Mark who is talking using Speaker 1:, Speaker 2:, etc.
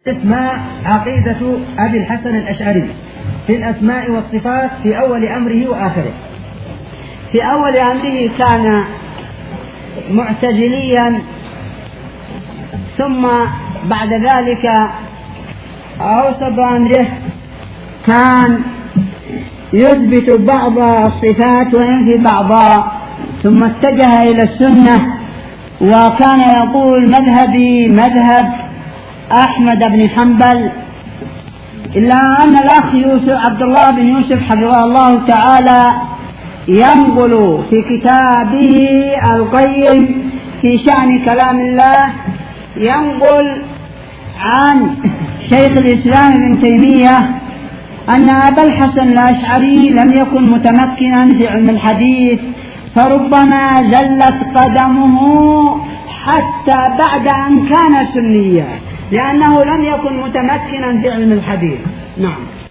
Speaker 1: اسماء عقيدة أبي الحسن الأشعري في الأسماء والصفات في أول أمره وآخره.
Speaker 2: في أول أمره كان معتزليا، ثم بعد ذلك أوسط أمره كان يثبت بعض الصفات وينفي بعضها، ثم اتجه إلى السنة، وكان يقول مذهبي مذهب أحمد بن حنبل. إلا أن الأخ يوسف عبد الله بن يوسف حفظه الله تعالى ينقل في كتابه القيم في شأن كلام الله، ينقل عن شيخ الإسلام ابن تيمية أن أبا الحسن الأشعري لم يكن متمكنا في علم الحديث، فربما زلت قدمه حتى بعد أن كان سنيا، لأنه لم يكن متمكنا في علم الحديث. نعم.